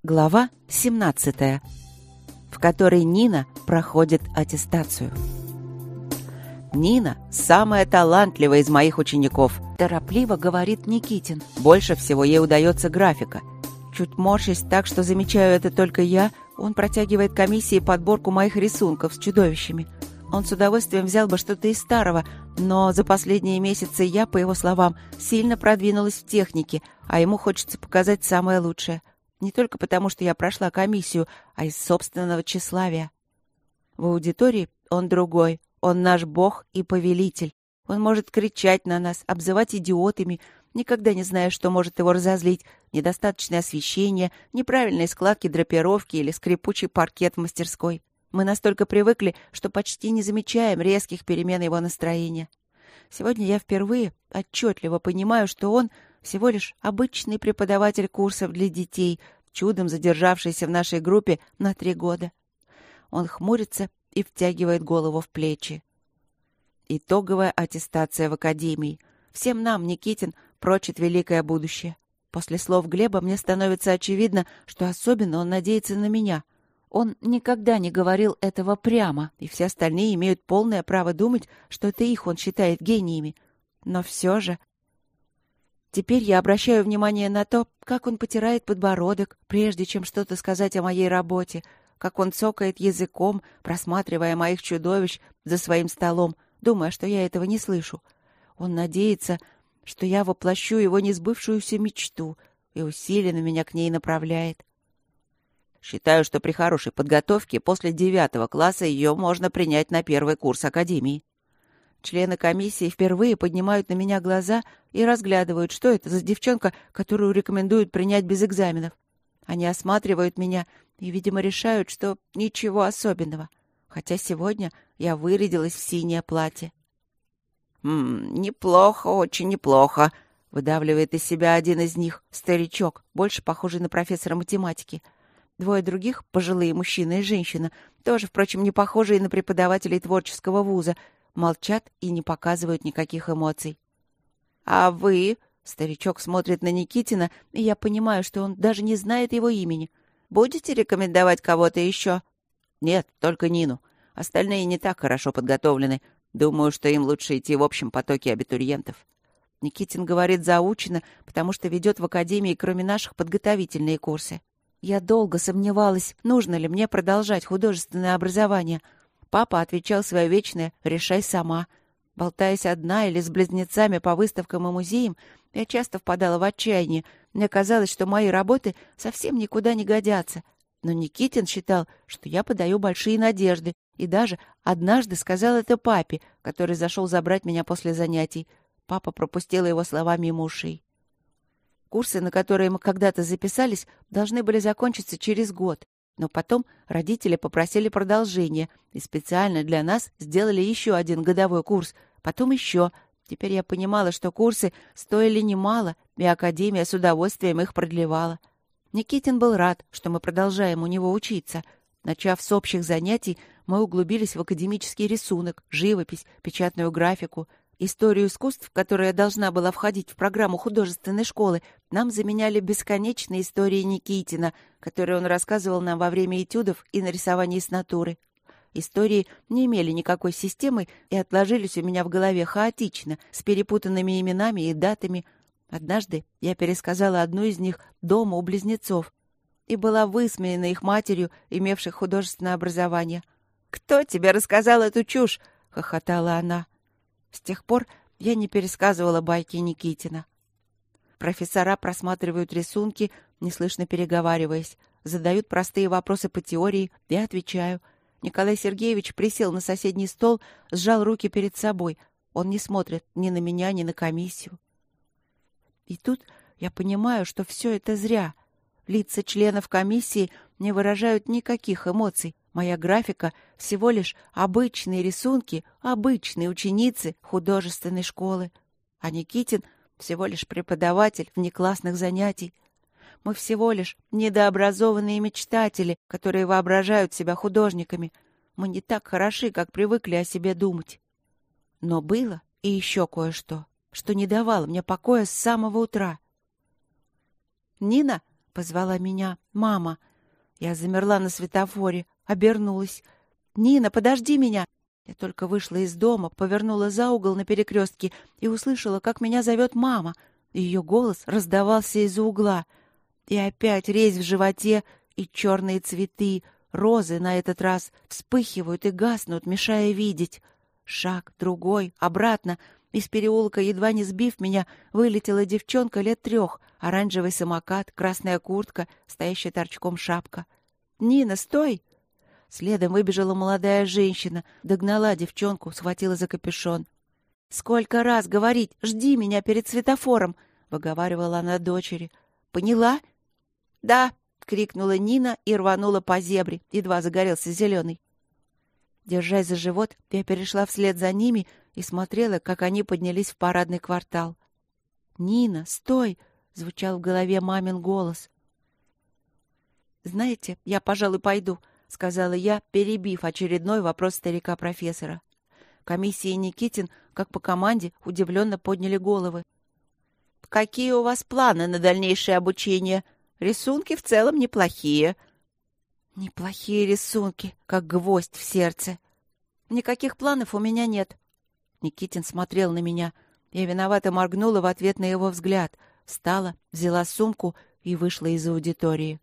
Глава 17, в которой Нина проходит аттестацию. «Нина – самая талантливая из моих учеников», – торопливо говорит Никитин. Больше всего ей удается графика. Чуть морщась так, что замечаю это только я, он протягивает комиссии подборку моих рисунков с чудовищами. Он с удовольствием взял бы что-то из старого, но за последние месяцы я, по его словам, сильно продвинулась в технике, а ему хочется показать самое лучшее. Не только потому, что я прошла комиссию, а из собственного тщеславия. В аудитории он другой. Он наш бог и повелитель. Он может кричать на нас, обзывать идиотами, никогда не зная, что может его разозлить. Недостаточное освещение, неправильные складки драпировки или скрипучий паркет в мастерской. Мы настолько привыкли, что почти не замечаем резких перемен его настроения. Сегодня я впервые отчетливо понимаю, что он всего лишь обычный преподаватель курсов для детей, чудом задержавшийся в нашей группе на 3 года. Он хмурится и втягивает голову в плечи. Итоговая аттестация в академии. Всем нам Никитин прочит великое будущее. После слов Глеба мне становится очевидно, что особенно он надеется на меня. Он никогда не говорил этого прямо, и все остальные имеют полное право думать, что это их он считает гениями. Но все же... Теперь я обращаю внимание на то, как он потирает подбородок, прежде чем что-то сказать о моей работе, как он цокает языком, просматривая моих чудовищ за своим столом, думая, что я этого не слышу. Он надеется, что я воплощу его несбывшуюся мечту, и усиленно меня к ней направляет. Считаю, что при хорошей подготовке после 9 класса ее можно принять на 1 курс академии. Члены комиссии впервые поднимают на меня глаза и разглядывают, что это за девчонка, которую рекомендуют принять без экзаменов. Они осматривают меня и, видимо, решают, что ничего особенного. Хотя сегодня я вырядилась в синее платье. «Неплохо, очень неплохо», — выдавливает из себя один из них, старичок, больше похожий на профессора математики. 2 других, пожилые мужчина и женщина, тоже, впрочем, не похожие на преподавателей творческого вуза, молчат и не показывают никаких эмоций. «А вы?» — старичок смотрит на Никитина, и я понимаю, что он даже не знает его имени. «Будете рекомендовать кого-то еще?» «Нет, только Нину. Остальные не так хорошо подготовлены. Думаю, что им лучше идти в общем потоке абитуриентов». Никитин говорит заучено, потому что ведет в академии, кроме наших, подготовительные курсы. Я долго сомневалась, нужно ли мне продолжать художественное образование. Папа отвечал свое вечное «решай сама». Болтаясь одна или с близнецами по выставкам и музеям, я часто впадала в отчаяние. Мне казалось, что мои работы совсем никуда не годятся. Но Никитин считал, что я подаю большие надежды, и даже однажды сказал это папе, который зашел забрать меня после занятий. Папа пропустил его слова мимо ушей. Курсы, на которые мы когда-то записались, должны были закончиться через год. Но потом родители попросили продолжения и специально для нас сделали еще 1 годовой курс, потом еще. Теперь я понимала, что курсы стоили немало, и академия с удовольствием их продлевала. Никитин был рад, что мы продолжаем у него учиться. Начав с общих занятий, мы углубились в академический рисунок, живопись, печатную графику. Историю искусств, которая должна была входить в программу художественной школы, нам заменяли бесконечные истории Никитина, которые он рассказывал нам во время этюдов и на рисовании с натуры. Истории не имели никакой системы и отложились у меня в голове хаотично, с перепутанными именами и датами. Однажды я пересказала одну из них дома у близнецов и была высмеяна их матерью, имевшей художественное образование. «Кто тебе рассказал эту чушь?» — хохотала она. С тех пор я не пересказывала байки Никитина. Профессора просматривают рисунки, неслышно переговариваясь, задают простые вопросы по теории, я отвечаю. Николай Сергеевич присел на соседний стол, сжал руки перед собой. Он не смотрит ни на меня, ни на комиссию. И тут я понимаю, что все это зря. Лица членов комиссии не выражают никаких эмоций. Моя графика — всего лишь обычные рисунки обычной ученицы художественной школы. А Никитин — всего лишь преподаватель внеклассных занятий. Мы всего лишь недообразованные мечтатели, которые воображают себя художниками. Мы не так хороши, как привыкли о себе думать. Но было и еще кое-что, что не давало мне покоя с самого утра. «Нина!» Позвала меня мама. Я замерла на светофоре, обернулась. «Нина, подожди меня!» Я только вышла из дома, повернула за угол на перекрестке и услышала, как меня зовет мама. Ее голос раздавался из-за угла. И опять резь в животе и черные цветы, розы на этот раз, вспыхивают и гаснут, мешая видеть. Шаг, другой, обратно. Из переулка, едва не сбив меня, вылетела девчонка лет 3, оранжевый самокат, красная куртка, стоящая торчком шапка. «Нина, стой!» Следом выбежала молодая женщина, догнала девчонку, схватила за капюшон. «Сколько раз говорить, жди меня перед светофором!» — выговаривала она дочери. «Поняла?» «Да!» — крикнула Нина и рванула по зебре, едва загорелся зеленый. Держась за живот, я перешла вслед за ними и смотрела, как они поднялись в парадный квартал. «Нина, стой!» — звучал в голове мамин голос. «Знаете, я, пожалуй, пойду», — сказала я, перебив очередной вопрос старика-профессора. Комиссия и Никитин, как по команде, удивленно подняли головы. «Какие у вас планы на дальнейшее обучение? Рисунки в целом неплохие». «Неплохие рисунки, как гвоздь в сердце. Никаких планов у меня нет». Никитин смотрел на меня. Я виновато моргнула в ответ на его взгляд, встала, взяла сумку и вышла из аудитории.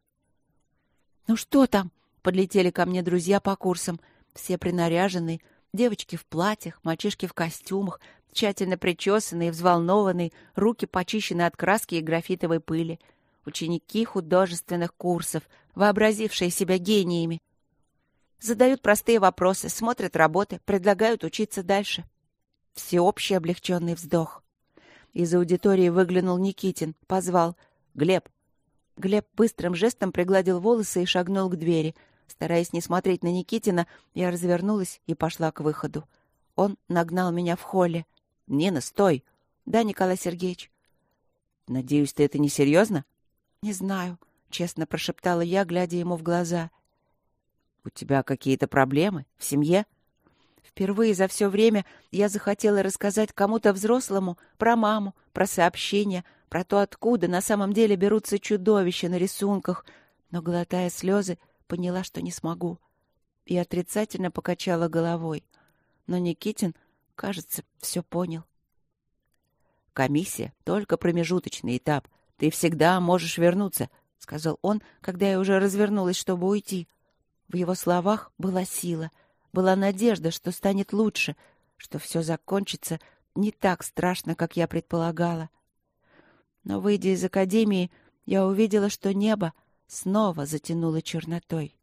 «Ну что там?» — подлетели ко мне друзья по курсам. Все принаряженные, девочки в платьях, мальчишки в костюмах, тщательно причесанные, взволнованные, руки почищены от краски и графитовой пыли. Ученики художественных курсов, вообразившие себя гениями. Задают простые вопросы, смотрят работы, предлагают учиться дальше. Всеобщий облегченный вздох. Из аудитории выглянул Никитин, позвал: «Глеб». Глеб быстрым жестом пригладил волосы и шагнул к двери. Стараясь не смотреть на Никитина, я развернулась и пошла к выходу. Он нагнал меня в холле. «Нина, стой!» «Да, Николай Сергеевич». «Надеюсь, ты это не серьезно?» «Не знаю», — честно прошептала я, глядя ему в глаза. «У тебя какие-то проблемы в семье?» Впервые за все время я захотела рассказать кому-то взрослому про маму, про сообщения, про то, откуда на самом деле берутся чудовища на рисунках, но, глотая слезы, поняла, что не смогу. И отрицательно покачала головой. Но Никитин, кажется, все понял. «Комиссия — только промежуточный этап. Ты всегда можешь вернуться», — сказал он, когда я уже развернулась, чтобы уйти. В его словах была сила, была надежда, что станет лучше, что все закончится не так страшно, как я предполагала. Но, выйдя из академии, я увидела, что небо снова затянуло чернотой.